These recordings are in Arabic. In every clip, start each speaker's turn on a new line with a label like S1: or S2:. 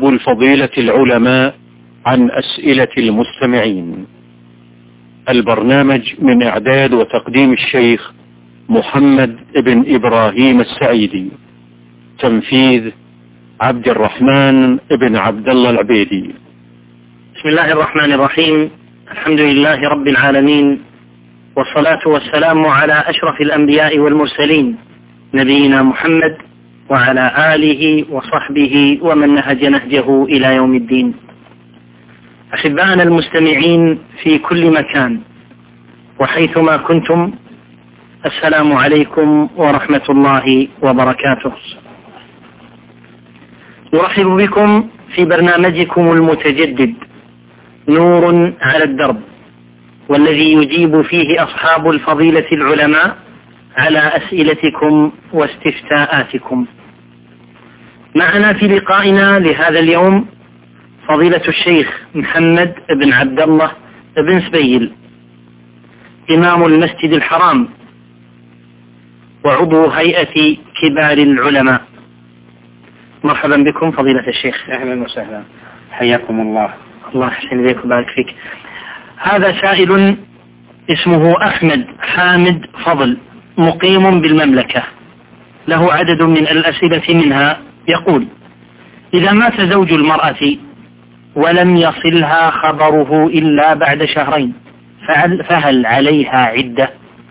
S1: الفضيلة العلماء عن أسئلة المستمعين. البرنامج من إعداد وتقديم الشيخ محمد بن إبراهيم السعيدي. تنفيذ عبد الرحمن بن عبد الله العبيدي.
S2: بسم الله الرحمن الرحيم. الحمد لله رب العالمين، والصلاة والسلام على أشرف الأنبياء والمرسلين نبينا محمد وعلى آله وصحبه ومن نهج نهجه إلى يوم الدين. أحبائنا المستمعين في كل مكان وحيثما كنتم، السلام عليكم ورحمة الله وبركاته. نرحب بكم في برنامجكم المتجدد نور على الدرب، والذي يجيب فيه أصحاب الفضيلة العلماء على أسئلتكم واستفتاءاتكم. معنا في لقائنا لهذا اليوم فضيلة الشيخ محمد بن عبد الله بن سبيل، إمام المسجد الحرام وعضو هيئة كبار العلماء. مرحبا بكم فضيلة الشيخ.
S3: أهلا وسهلا، حياكم الله.
S2: الله يحسن إليك وبارك فيك. هذا سائل اسمه أحمد حامد فضل، مقيم بالمملكة، له عدد من الأسئلة، منها يقول: إذا مات زوج المرأة ولم يصلها خبره إلا بعد شهرين فهل عليها عدة؟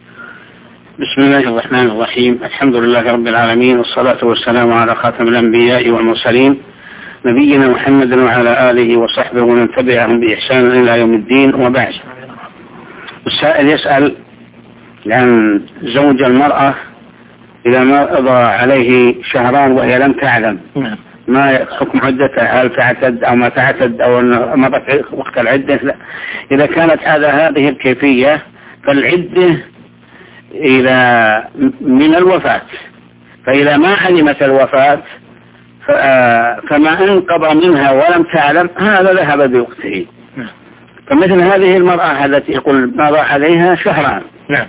S3: بسم الله الرحمن الرحيم. الحمد لله رب العالمين، والصلاة والسلام على خاتم الأنبياء والمرسلين نبينا محمد وعلى آله وصحبه ومن تبعهم بإحسان إلى يوم الدين، وبعد. السائل يسأل عن زوج المرأة إذا ما قضى عليه شهران وهي لم تعلم ما حكم عدتها، هل تعتد أو ما تعتد أو مضت وقت العدة؟ لا. إذا كانت هذه الكيفية فالعدة إلى من الوفاة، فإذا ما علمت الوفاة فما انقضى منها ولم تعلم هذا ذهب بوقته. فمثل هذه المرأة التي يقول مضى عليها شهران،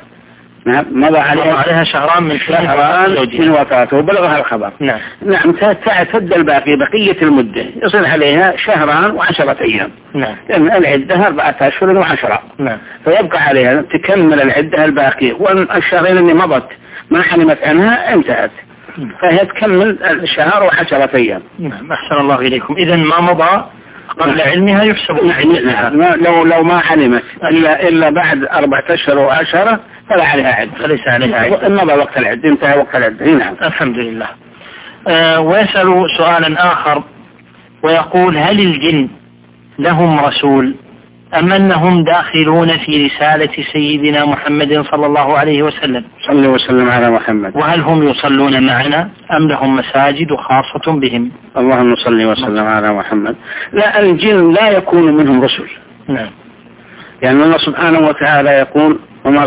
S3: مضى عليها شهران من وفاته وبلغها الخبر، نعم تعتد الباقي بقية المدة، يصل عليها شهران و10 أيام، لأن العدة 4 أشهر و10، فيبقى عليها تكمل العدة الباقية، والشهرين اللي مضت ما حلمت عنها انتهت، فهي تكمل الشهر و10 أيام.
S2: أحسن الله إليكم. إذن ما مضى قبل علمها يحسب.
S3: لو ما علمت إلا بعد 4 أشهر و10 فلا عليها عدة،
S2: فليس عليها عدة،
S3: مضى وقت العدة، انتهى وقت العدة. نعم.
S2: الحمد لله. ويسأل سؤالا آخر ويقول: هل الجن لهم رسول أم أنهم داخلون في رسالة سيدنا محمد صلى الله عليه وسلم؟
S3: صلى وسلم على محمد.
S2: وهل هم يصلون معنا أم لهم مساجد خاصة بهم؟
S3: اللهم صل وسلم على محمد. لا، الجن لا يكون منهم رسل.
S2: نعم.
S3: يعني الله سبحانه وتعالى يقول: وما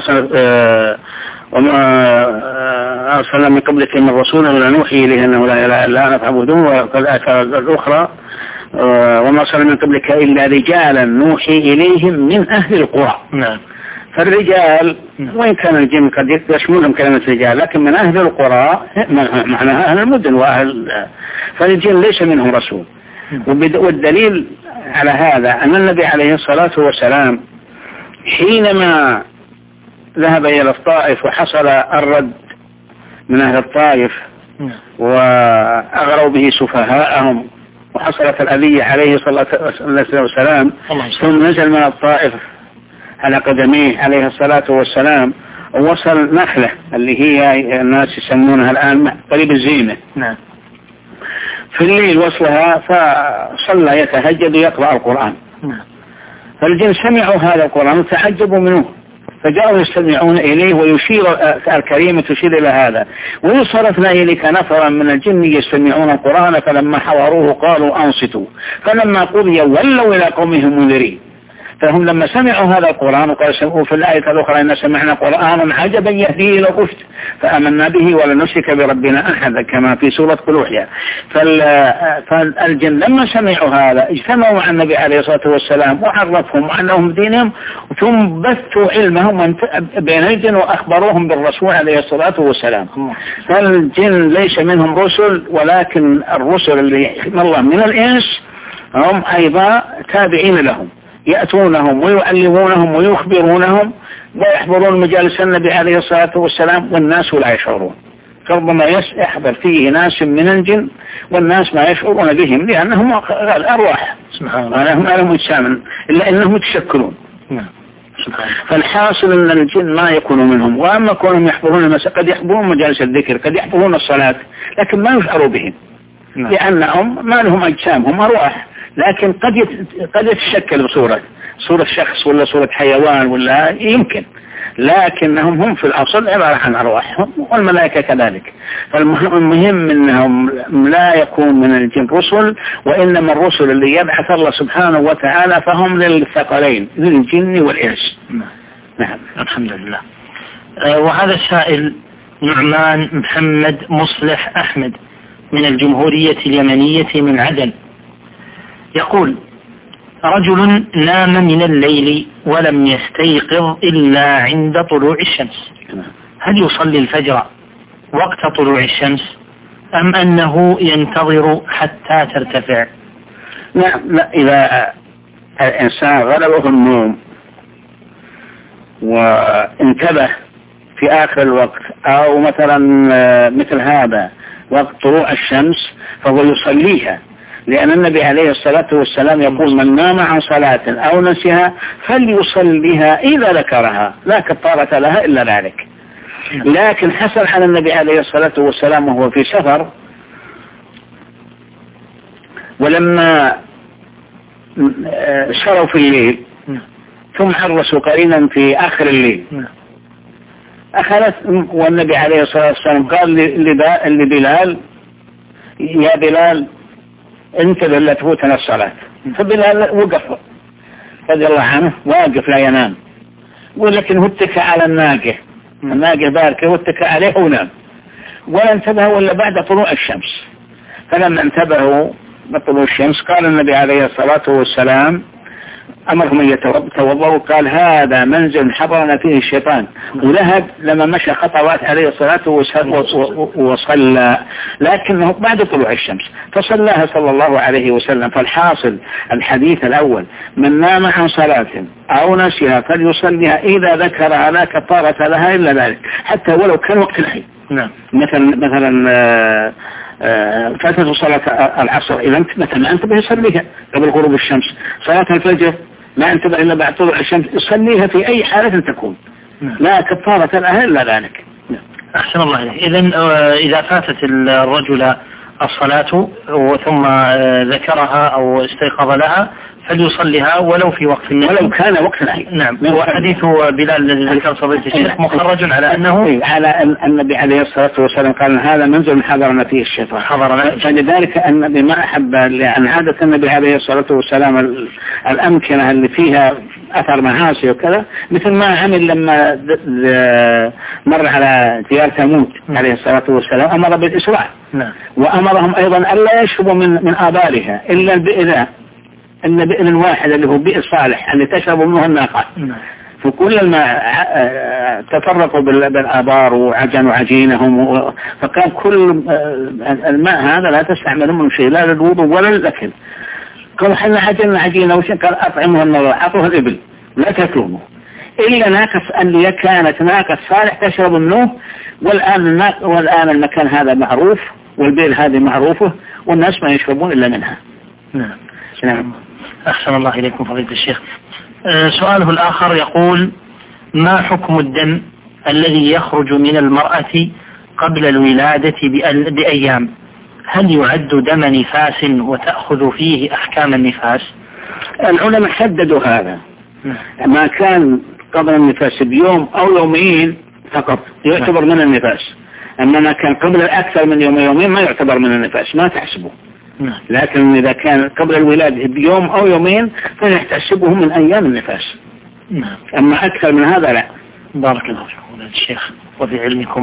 S3: أرسلنا من قبلك من رسول ولا نوحي إليه أنه لا إله إلا أنا فاعبدوه. وقال الآية الأخرى: وما أرسلنا من قبلك إلا رجالا نوحي إليهم من أهل القرى.
S2: نعم.
S3: فالرجال وإن كان الجن قد يشملهم كلمة رجال، لكن من أهل القرى معناها أهل المدن فالجن ليس منهم رسول. والدليل على هذا أن النبي عليه الصلاة والسلام حينما ذهب إلى الطائف وحصل الرد من أهل الطائف وأغروا به سفهاءهم وحصلت الأذية عليه صلى الله عليه وسلم، ثم نزل من الطائف على قدميه عليه الصلاة والسلام ووصل نخلة اللي هي الناس يسمونها الآن قريب الزينة.
S2: نعم.
S3: في الليل وصلها فصلى يتهجد ويقرأ القرآن. فالجن سمعوا هذا القرآن وتعجبوا منه، فجاءوا يستمعون إليه، ويشير الكريمة تشير إلى هذا: ويصرفنا إليك نفرا من الجن يستمعون القرآن فلما حضروه قالوا أنصتوا فلما قضي ولوا إلى قومهم منذرين. فهم لما سمعوا هذا القرآن وقالوا في الآية الأخرى: إن سمعنا قرآنا عجبا يهدي إلى الرشد فآمنا به ولن نشرك بربنا أحدا، كما في سورة قل أوحي. فالجن لما سمعوا هذا اجتمعوا مع النبي عليه الصلاة والسلام وعرفهم وعلمهم دينهم، ثم بثوا علمهم بين الجن وأخبروهم بالرسول عليه الصلاة والسلام. فالجن ليس منهم رسل، ولكن الرسل اللي يحكم الله من الإنس هم أيضا تابعين لهم، يأتونهم ويعلمونهم ويخبرونهم ويحضرون مجالس النبي عليه الصلاة والسلام والناس لا يشعرون. ربما يحضر فيه ناس من الجن والناس ما يشعرون بهم لأنهم الأرواح ما لهم أجسام إلا أنهم يتشكلون. فالحاصل أن الجن ما يكونوا منهم، وأما كونهم يحضرون قد يحضرون مجالس الذكر، قد يحضرون الصلاة، لكن ما يشعروا بهم لأنهم ما لهم أجسام، هم أرواح، لكن قد يتشكل بصورة شخص ولا صورة حيوان ولا يمكن، لكنهم هم في الأصل عبارة عن أرواح، والملائكة كذلك. فالمهم أنهم لا يكون من الجن رسل، وإنما الرسل اللي يبعث الله سبحانه وتعالى فهم للثقلين للجن والإنس.
S2: نعم الحمد لله. وهذا السائل نعمان محمد مصلح أحمد من الجمهورية اليمنية من عدن، يقول: رجل نام من الليل ولم يستيقظ إلا عند طلوع الشمس، هل يصلي الفجر وقت طلوع الشمس أم أنه ينتظر حتى ترتفع؟
S3: لا، إذا الإنسان غلبه النوم وانتبه في آخر الوقت أو مثلا مثل هذا وقت طلوع الشمس فهو يصليها، لأن النبي عليه الصلاة والسلام يقول: من نام عن صلاة أو نسيها فليصليها إذا ذكرها لا كفارة لها إلا ذلك. لكن حصل على النبي عليه الصلاة والسلام وهو في سفر، ولما سروا في الليل ثم حرسوا قليلا في آخر الليل أخذت، والنبي عليه الصلاة والسلام قال لبلال: يا بلال انتبه لا تفوتنا الصلاة. فبلال وقف رضي الله عنه، واقف لا ينام، ولكن هو اتكى على الناقة باركة واتكى عليه ونام، ولا انتبهوا إلا بعد طلوع الشمس. فلما انتبهوا بطلوع الشمس قال النبي عليه الصلاة والسلام أمرهم أن يتوضأوا، قال: هذا منزل حضرنا فيه الشيطان. ولهب لما مشى خطوات عليه الصلاة والسلام وصلى، لكنه بعد طلوع الشمس فصلاها صلى الله عليه وسلم. فالحاصل الحديث الأول: من نام عن صلاة أو نسيها فليصليها إذا ذكرها لا كفارة لها إلا ذلك، حتى ولو كان وقت الحي. مثلا فاتت صلاة العصر إذا ما انتبه يصليها قبل غروب الشمس. صلاة الفجر ما انتبه إلا بعد طلوع الشمس يصليها في أي حالة تكون، لا كفارة لها إلا ذلك.
S2: أحسن الله إليك. إذا فاتت الرجل الصلاة ثم ذكرها أو استيقظ لها فليصليها ولو في وقت النهي
S3: ولو كان وقت النهي.
S2: نعم. وحديث بلال الذي ذكر فضيلة الشيخ مخرج على أنه
S3: على النبي عليه الصلاة والسلام قال: هذا منزل حضرنا فيه الشيطان. فلذلك النبي ما أحب، لأن عادة النبي عليه الصلاة والسلام الأمكنة اللي فيها أثر معاصي وكذا، مثل ما عمل لما مر على ديار ثمود عليه الصلاة والسلام أمر بالإسراع. وأمرهم أيضا ألا يشربوا من آبارها إلا البئر الواحد اللي هو بئر صالح اللي تشرب منه الناقة. فكل ما تفرقوا بالآبار وعجنوا عجينهم، فكان كل الماء هذا لا تستعملون من شيء، لا للوضوء ولا للأكل. قالوا: حنا عجلنا عجينة وشيء، قال: أطعمها النظر، أعطوها الإبل لا تأكلونه إلا ناقص اللي كانت ناقص صالح تشرب منه. والآن المكان هذا معروف والبئر هذه معروفة والناس ما يشربون إلا منها.
S2: نعم. أحسن الله إليكم فضيلة الشيخ. سؤاله الآخر يقول: ما حكم الدم الذي يخرج من المرأة قبل الولادة بأيام؟ هل يعد دم نفاس وتأخذ فيه أحكام النفاس؟
S3: العلماء حددوا هذا، ما كان قبل النفاس بيوم أو يومين فقط يعتبر من النفاس، أما ما كان قبل أكثر من يومين ما يعتبر من النفاس، ما تحسبه. لكن إذا كان قبل الولادة بيوم أو يومين فنحتسبه من أيام النفاس. أما أكثر من هذا لا.
S2: بارك الله فيكم الشيخ وفي علمكم.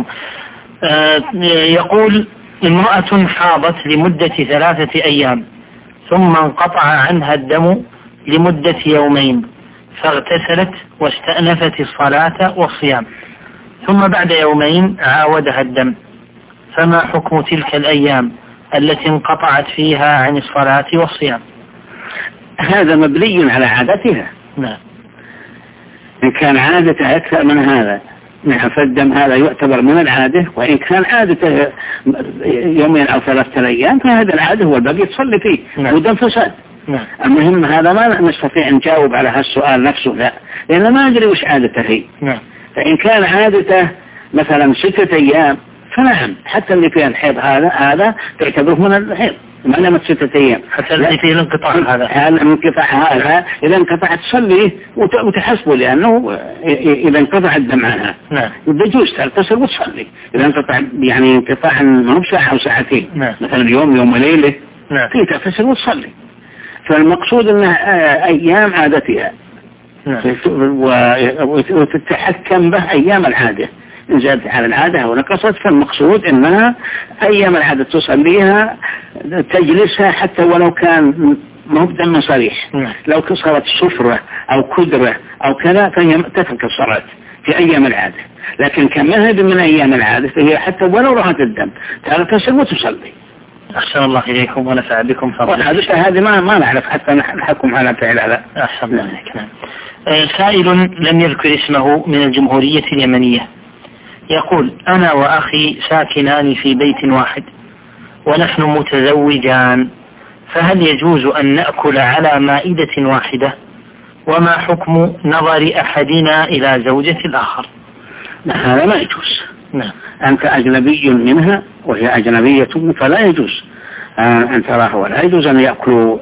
S2: يقول: امرأة حاضت لمدة 3 أيام ثم انقطع عنها الدم لمدة يومين، فاغتسلت واستأنفت الصلاة والصيام، ثم بعد يومين عاودها الدم، فما حكم تلك الأيام التي انقطعت فيها عن الصلاة والصيام؟
S3: هذا مبني على عادتها.
S2: نعم.
S3: إن كان عادته أكثر من هذا نعم فالدم هذا يعتبر من العادة، وإن كان عادته يومين أو 3 أيام فهذا العادة هو الباقي تصلي فيه. نعم. ودم فساد.
S2: نعم.
S3: المهم هذا ما نستطيع نجاوب على هالسؤال نفسه، لا، لأن ما أدري وش عادته هي.
S2: نعم.
S3: فإن كان عادته مثلا 6 أيام فنعم، حتى اللي فيها الحيض هذا تعتبره من الحيض ما لمت 6 أيام،
S2: حتى اللي فيه الانقطاع هذا
S3: الانقطاع هذا إذا انقطع تصلي وتحسبه، لأنه إذا انقطع الدم عنها
S2: نعم
S3: بجوز تغتسل وتصلي. إذا انقطع يعني انقطاع ما هو ساعة أو ساعتين،
S2: نعم.
S3: مثلا يوم وليلة
S2: نعم.
S3: فيه تغتسل وتصلي. فالمقصود أنها أيام عادتها.
S2: نعم.
S3: وتتحكم به أيام العادة، إن زادت على العادة أو نقصت فالمقصود أنها أيام العادة تصليها تجلسها حتى ولو كان ما هو بدم صريح.
S2: نعم.
S3: لو كسرت صفرة أو كدرة أو كذا فهي تترك الصلاة في أيام العادة، لكن كمذهب من أيام العادة فهي حتى ولو رأت الدم تغتسل وتصلي.
S2: أحسن الله إليكم ونفع بكم فضلا.
S3: هذه ما نعرف حتى نحكم على فعل هذا.
S2: أحسن الله إليك. نعم. سائل لم يذكر اسمه من الجمهورية اليمنية يقول: أنا وأخي ساكنان في بيت واحد ونحن متزوجان، فهل يجوز أن نأكل على مائدة واحدة؟ وما حكم نظر أحدنا إلى زوجة الآخر؟
S3: هذا ما يجوز.
S2: نعم. أنت
S3: أجنبي منها وهي أجنبية فلا يجوز أن تراه، ولا يجوز أن يأكلوا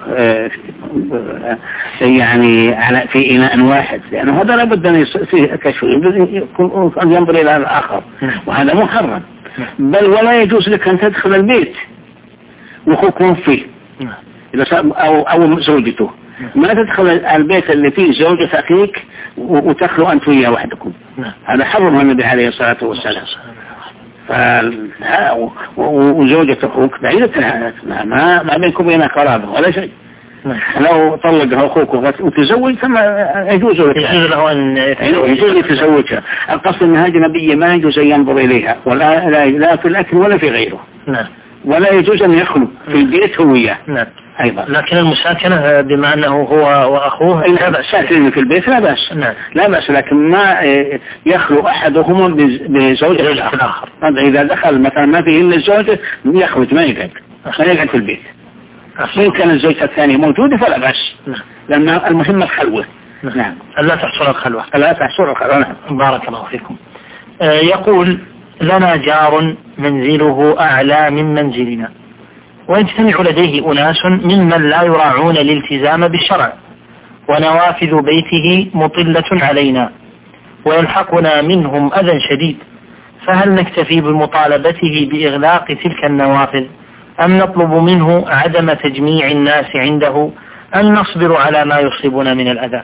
S3: يعني في إناء واحد، لأنه هذا لابد أن فيه كشف أن ينظر إلى الآخر، وهذا محرم. بل ولا يجوز لك أن تدخل البيت وأخوك فيه أو زوجته، ما تدخل البيت اللي فيه زوجة أخيك وتخلوا أنت وياه وحدكم، هذا حرم النبي عليه الصلاة والسلام. وزوجة أخوك بعيدة ما بينكم بين قرابة ولا شيء. لو طلق أخوك وتزوج ثم يجوز
S2: له أن
S3: يتزوجها. القصد أنها أجنبية ما يجوز أن ينظر إليها ولا لا في الأكل ولا في غيره.
S2: نعم.
S3: ولا يجوز أن يخلو في البيت هو وياه.
S2: نعم.
S3: أيضا.
S2: لكن المساكنة بما أنه هو وأخوه
S3: لا بأس، ساكنين في البيت لا بأس.
S2: نعم.
S3: لا بأس، لكن ما يخلو أحدهم بزوجة الآخر. إذا دخل مثلا ما فيه إلا الزوجة يخرج ما يقعد في البيت. إن كان الزوجة الثانية موجودة فلا بأس.
S2: نعم.
S3: لأن المهم الخلوة.
S2: نعم. لا تحصل الخلوة.
S3: لا تحصل الخلوة.
S2: نعم. بارك الله فيكم. يقول: لنا جار منزله أعلى من منزلنا، ويجتمع لديه أناس ممن لا يراعون الالتزام بالشرع، ونوافذ بيته مطلة علينا، ويلحقنا منهم أذى شديد، فهل نكتفي بمطالبته بإغلاق تلك النوافذ، أم نطلب منه عدم تجميع الناس عنده، أم نصبر على ما يصيبنا من الأذى؟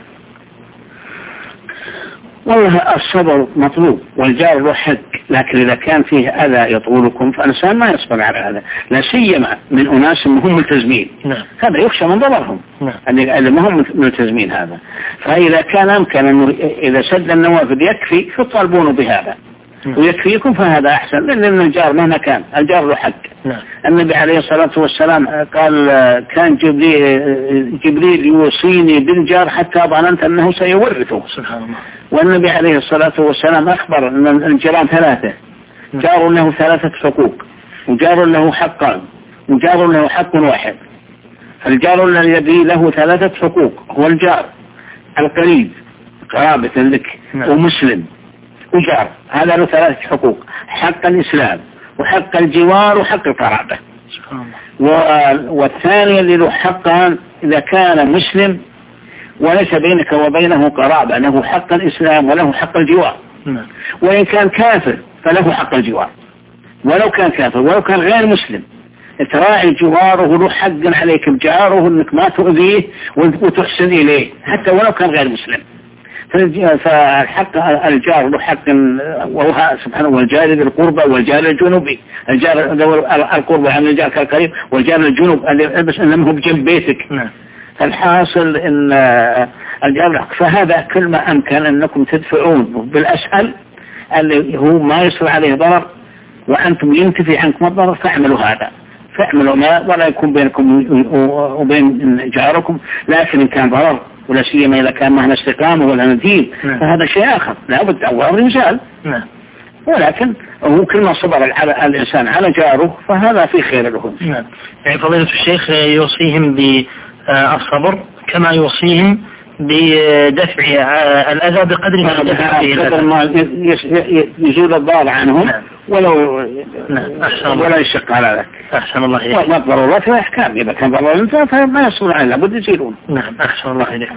S3: والله الصبر مطلوب والجار له حق، لكن إذا كان فيه أذى يطولكم فالإنسان ما يصبر على هذا، لا سيما من أناس هم ملتزمين.
S2: نعم.
S3: هذا يخشى من ضررهم.
S2: نعم.
S3: اللي ما هم ملتزمين هذا. فإذا كان أمكن أنه إذا سد النوافذ يكفي فطالبونه بهذا.
S2: نعم.
S3: ويكفيكم فهذا أحسن، لأن الجار مهما كان الجار له حق.
S2: نعم.
S3: النبي عليه الصلاة والسلام قال: كان جبريل يوصيني بالجار حتى ظننت أنه سيورثه.
S2: سبحان الله.
S3: والنبي عليه الصلاة والسلام أخبر أن الجيران 3، جار له 3 حقوق، وجار له حقان، وجار له حق واحد. الجار الذي له 3 حقوق هو الجار القريب قرابة لك ومسلم وجار، هذا له 3 حقوق: حق الإسلام وحق الجوار وحق القرابة. والثاني اللي له حقان إذا كان مسلم وليس بينك وبينه قرابة له حق الإسلام وله حق الجوار. وإن كان كافر فله حق الجوار، ولو كان كافر ولو كان غير مسلم تراعي جواره له حق عليك بجاره أنك ما تؤذيه وتحسن إليه حتى ولو كان غير مسلم. فالحق الجار له حق، وهو سبحانه والجار ذي القربى والجار الجنوبي، الجار القربى عن الجار كالقريب، والجار الجنوب بس انه بجنب بيتك. الحاصل ان الجار، فهذا كل ما امكن انكم تدفعون بالاسهل اللي هو ما يصير عليه ضرر وانتم ينتفي عنكم الضرر فاعملوا هذا. فاعملوا ما ولا يكون بينكم وبين جاركم، لكن إن كان ضرر ولا سيما إذا كان معنا استقامة ولا ندين فهذا شيء آخر لابد أول يزال. ولكن هو كل ما صبر الإنسان على جاره فهذا في خير له.
S2: يعني فضيلة الشيخ يوصيهم بالصبر كما يوصيهم بدفع الأذى بقدر ما
S3: يزول الضار عنهم ولا يشق على ذلك.
S2: أحسن الله إليك.
S3: وما ضرورات في أحكام، إذا كان ضرورات فما يصل عنه لابد يزيلون.
S2: نعم أحسن الله إليكم.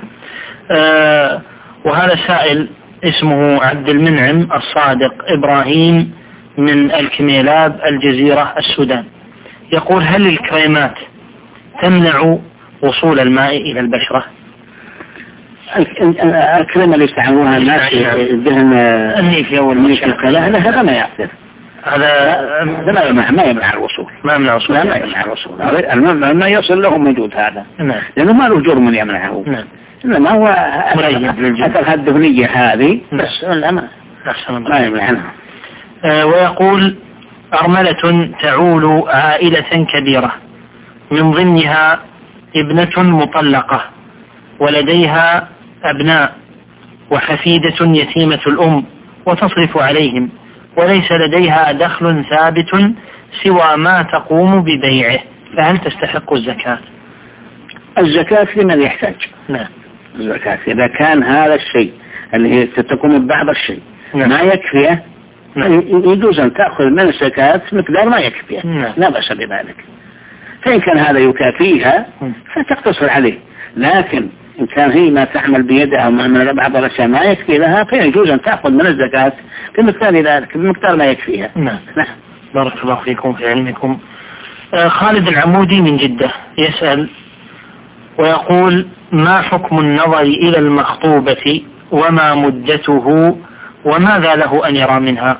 S2: وهذا سائل اسمه عبد المنعم الصادق إبراهيم من الكميلاب الجزيرة السودان، يقول: هل الكريمات تمنع وصول الماء إلى البشرة؟
S3: الكريمة اللي يستعملونها الناس الدهن
S2: النيفيا والمشكلة
S3: هذا ما يأثر، هذا ما يمنع الوصول، ما يمنع الوصول. ما يصل لهم موجود هذا لأنه ما له جرم يمنعه، إنما هو أثر الدهنية هذه بس ما يمنعها.
S2: ويقول: أرملة تعول عائلة كبيرة من ضمنها ابنة مطلقة ولديها أبناء وحفيدة يتيمة الأم وتصرف عليهم وليس لديها دخل ثابت سوى ما تقوم ببيعه، فهل تستحق الزكاة؟
S3: الزكاة لمن يحتاج.
S2: نعم.
S3: الزكاة إذا كان هذا الشيء اللي هي تكون بعض الشيء ما يكفيه يجوز أن تأخذ من الزكاة مقدار ما يكفيه، لا بأس بذلك. فإن كان هذا يكافيها فتقتصر عليه، لكن إن كان هي ما تعمل بيدها من بعض الأشياء ما يكفي لها فيجوز أن تأخذ من الزكاة بمقدار ذلك بمقدار ما يكفيها.
S2: نعم. بارك الله فيكم في علمكم. خالد العمودي من جدة يسأل ويقول: ما حكم النظر إلى المخطوبة وما مدته وماذا له أن يرى منها؟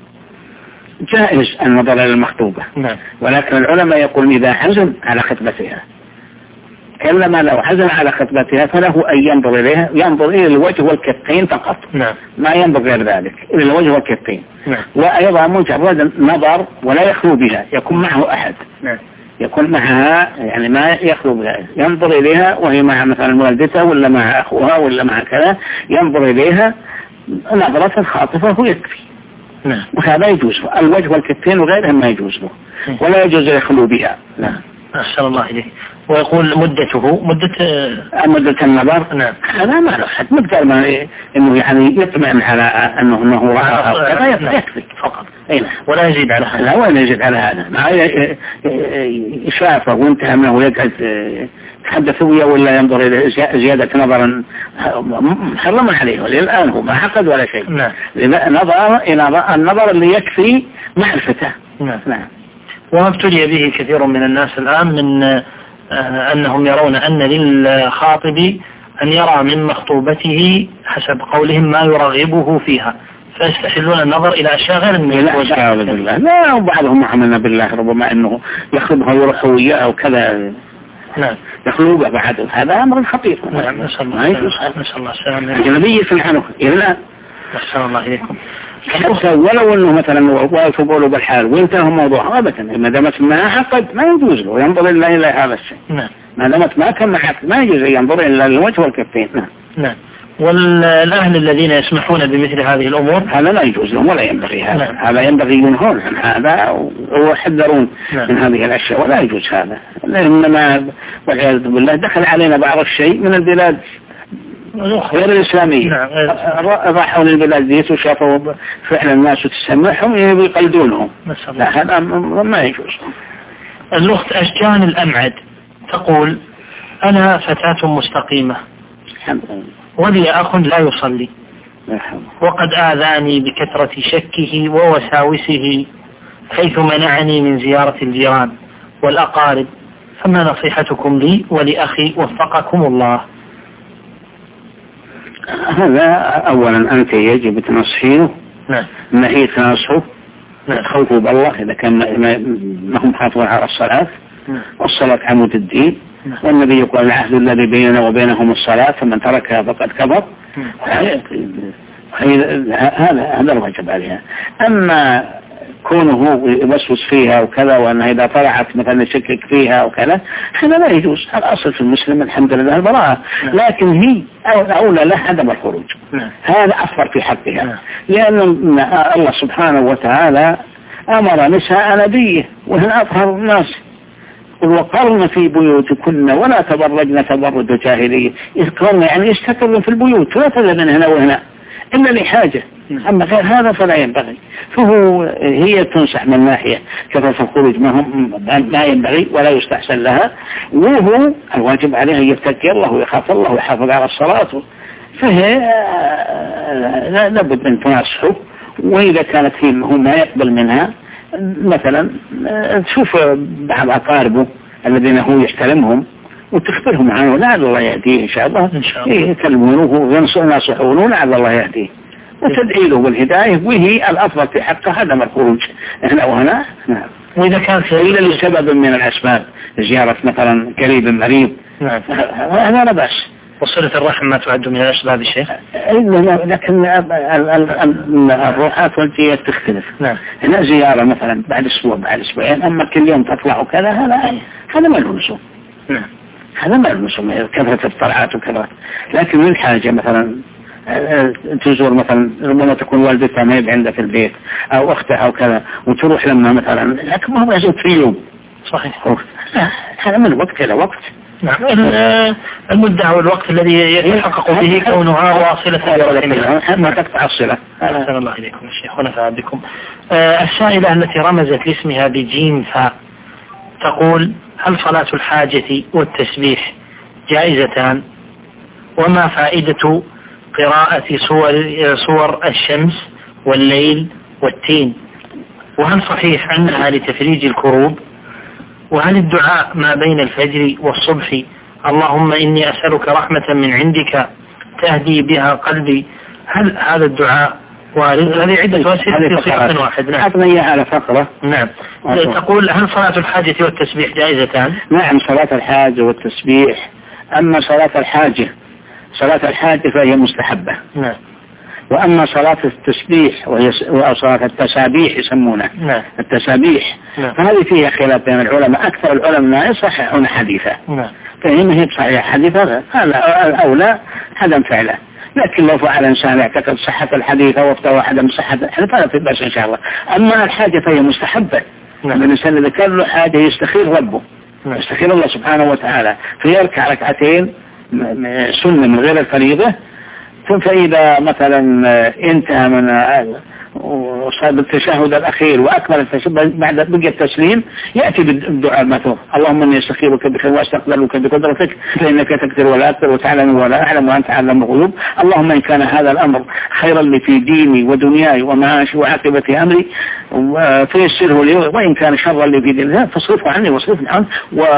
S3: جائز النظر إلى المخطوبة، ولكن العلماء يقولون إذا حزن على خطبتها كلما لو حزن على خطبتها فله أن ينظر إليها، ينظر إلى الوجه والكفين فقط، ما ينظر غير ذلك إلى الوجه والكفين. وأيضا مجرد نظر ولا يخلو بها، يكون معه أحد يكون معها، يعني ما يخلو بها، ينظر إليها وهي مع مثلا والدتها ولا مع أخوها ولا مع كذا، ينظر إليها نظرة خاطفة ويكفي. وهذا يجوز له، الوجه والكفين وغيرهم ما يجوز له ولا يجوز يخلو بها.
S2: أحسن الله إليه. ويقول مدته
S3: مدة النظر هذا ما له حد، مقدار ما إنه يعني يطمئن على أنه رأى يكفي فقط،
S2: ولا يزيد على هذا.
S3: لا ولا يزيد على هذا، ما شافه وانتهى منه ويقعد تحدث وياه ولا ينظر إلى زيادة نظرا محرما عليه، وللآن هو ما عقد ولا شيء. نظر إلى النظر اللي يكفي معرفته.
S2: وما ابتلي به كثير من الناس الآن من أنهم يرون أن للخاطب أن يرى من مخطوبته حسب قولهم ما يرغبه فيها، فيستحلون النظر إلى أشياء غير
S3: الموجودة. لا وبعضهم عملنا بالله ربما أنه يخطبها ويروح وياه وكذا يخلوبه بعد، هذا أمر خطير.
S2: نسأل الله السلامة.
S3: النبي سبحانه إلا
S2: أحسن الله إليكم.
S3: حتى ولو أنه مثلا واقف بقوله بالحال وانتهى موضوع أبدا، ما دامت ما عقد ما يجوز له ينظر إلا إلى هذا الشيء. ما دامت ما كان عقد ما يجوز ينظر إلا الوجه والكفين.
S2: والأهل الذين يسمحون بمثل هذه الأمور
S3: هذا لا يجوز لهم ولا ينبغي هذا. هذا ينبغي ينهون عن هذا ويحذرون من هذه الأشياء، ولا يجوز هذا. إنما والعياذ بالله دخل علينا بعض الشيء من البلاد غير الإسلامية، راحوا للبلاد ديت وشافوا فعلا الناس تسمعهم يقلدونهم، لا هذا ما يجوز.
S2: الأخت أشجان الأمعد تقول: أنا فتاة مستقيمة ولي أخ لا يصلي وقد آذاني بكثرة شكه ووساوسه حيث منعني من زيارة الجيران والأقارب، فما نصيحتكم لي ولأخي وفقكم الله؟
S3: هذا أولا أنت يجب تنصحيه، ما هي تنصحه خوفه بالله إذا كان ما هم حافظون على الصلاة، والصلاة عمود الدين، والنبي يقول العهد الذي بيننا وبينهم الصلاة فمن تركها فقد كفر. هذا الواجب عليها. أما كونه يوسوس فيها وكذا، وأنها إذا طلعت مثلا يشكك فيها وكذا، هذا لا يجوز. الأصل في المسلم الحمد لله البراءة، لكن هي أولى له عدم الخروج. هذا أفضل في حقها، لأن الله سبحانه وتعالى أمر نساء نبيه وهن أطهر الناس: وقرن في بيوتكن ولا تبرجن تبرج الجاهلية. يذكرن يعني يستقرن في البيوت ولا تذهبن هنا وهنا إلا لحاجة، أما غير هذا فلا ينبغي. هي تنصح من ناحية كثرة الخروج ما ينبغي ولا يستحسن لها، وهو الواجب عليه أن يتقي الله ويخاف الله ويحافظ على الصلاة، فهي لابد أن تنصحه. وإذا كانت هي ما يقبل منها، مثلا تشوف بعض أقاربه الذين هو يحترمهم وتخبرهم عنه، لعل الله يهديه إن شاء الله، يكلمونه وينصحونه لعل الله يهديه، وتدعي له بالهداية، وهي الأفضل في حقه عدم الخروج هنا وهنا. وإذا كانت إلا لسبب من الأسباب، زيارة مثلا قريب مريض، هذا لا بأس.
S2: وصلة الرحم ما تعد من الأسباب الشيخ؟
S3: لكن الروحات والجيات تختلف. هنا زيارة مثلا بعد أسبوع بعد أسبوعين، أما كل يوم تطلع وكذا، هذا ما له لزوم. هذا ما له لزوم كثرة الطلعات وكذا. لكن من حاجة مثلا تزور مثلا، ربما تكون والدتها ما هي عندها في البيت أو أختها أو كذا، وتروح لما مثلا، لكن ما هو لازم في يوم.
S2: صحيح.
S3: هذا من وقت إلى وقت.
S2: نعم. المدة والوقت الذي يتحقق به كونها واصلة برحمها
S3: ما تقطع الصلة.
S2: أحسن الله إليكم الشيخ ونفع بكم. السائلة التي رمزت لاسمها بجيم فاء تقول: هل صلاة الحاجة والتسبيح جائزتان؟ وما فائدة قراءة صور الشمس والليل والتين؟ وهل صحيح أنها لتفريج الكروب؟ وهل الدعاء ما بين الفجر والصبح اللهم إني أسألك رحمة من عندك تهدي بها قلبي، هل هذا الدعاء وارد؟ هذه عدة أسئلة في صيغة واحد.
S3: نعم. أعطني على فقرة.
S2: نعم. تقول: هل صلاة الحاجة والتسبيح جائزتان؟
S3: نعم، صلاة الحاجة والتسبيح. أما صلاة الحاجة فهي مستحبة.
S2: نعم.
S3: وأما صلاة التسبيح وهي صلاة التسابيح يسمونها.
S2: نعم.
S3: التسابيح.
S2: نعم.
S3: فهذه فيها خلاف بين العلماء، أكثر العلماء يصححون حديثا.
S2: نعم.
S3: فهي ما هي صحيحة حديثا، هذا أولى عدم فعله. لكن لو فعل إنسان يعتقد صحة الحديث أو افتوى عدم صحة الحديث فلا في بأس إن شاء الله. أما الحاجة فهي مستحبة.
S2: نعم.
S3: الإنسان إذا كان له حاجة يستخير ربه.
S2: نعم.
S3: يستخير الله سبحانه وتعالى، فيركع ركعتين سنة من غير الفريضة، فإذا مثلا انتهى من وصاب التشهد الأخير وأكمل التشهد بعد بقي التسليم، يأتي بالدعاء المثور: اللهم إني أستخيرك بخير وأستقبلك بقدرتك فإنك تقدر ولا أقدر وتعلم ولا أعلم وأنت أعلم الغيوب. اللهم إن كان هذا الأمر خيرا لي في ديني ودنياي ومعاشي وعاقبة أمري فيسره لي، وإن كان شرا لي في ديني فاصرفه عني واصرفني عنه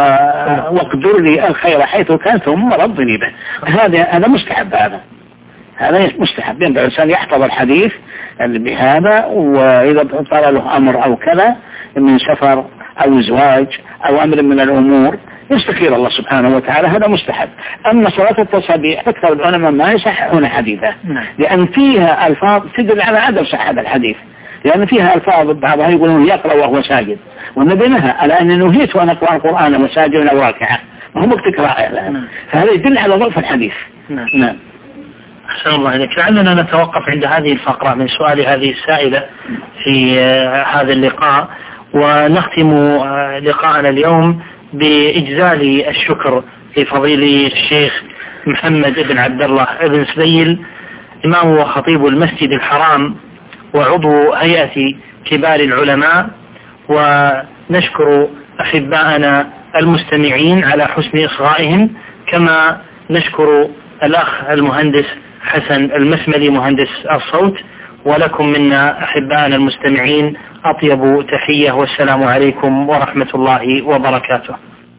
S3: واقدر لي الخير حيث كان ثم رضني به. هذا مستحب. هذا مستحب. ينبغي الإنسان يحفظ الحديث بهذا، وإذا طال له أمر أو كذا من سفر أو زواج أو أمر من الأمور يستخير الله سبحانه وتعالى، هذا مستحب. أما صلاة التسابيح أكثر العلماء ما يصححون حديثا، لأن فيها ألفاظ تدل على عدم صحة الحديث، لأن فيها ألفاظ بعضها يقولون يقرأ وهو ساجد، والنبي نهى على أن نهيت وأن أقرأ القرآن وساجدا أو راكعا، وهم اقتراء، فهذا يدل على ضعف الحديث.
S2: نعم. أحسن الله إليك. لعلنا نتوقف عند هذه الفقرة من سؤال هذه السائلة في هذا اللقاء، ونختم لقاءنا اليوم بإجزال الشكر لفضيلة الشيخ محمد بن عبد الله بن سبيل، إمام وخطيب المسجد الحرام وعضو هيئة كبار العلماء، ونشكر أحباءنا المستمعين على حسن إصغائهم، كما نشكر الأخ المهندس حسن المسملي مهندس الصوت، ولكم منا أحبائنا المستمعين أطيب تحية، والسلام عليكم ورحمة الله وبركاته.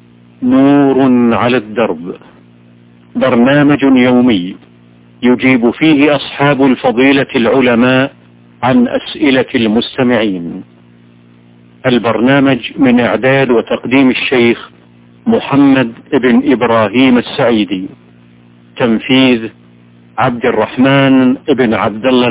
S1: نور على الدرب، برنامج يومي يجيب فيه أصحاب الفضيلة العلماء عن أسئلة المستمعين. البرنامج من إعداد وتقديم الشيخ محمد بن إبراهيم السعيدي، تنفيذ عبد الرحمن بن عبد الله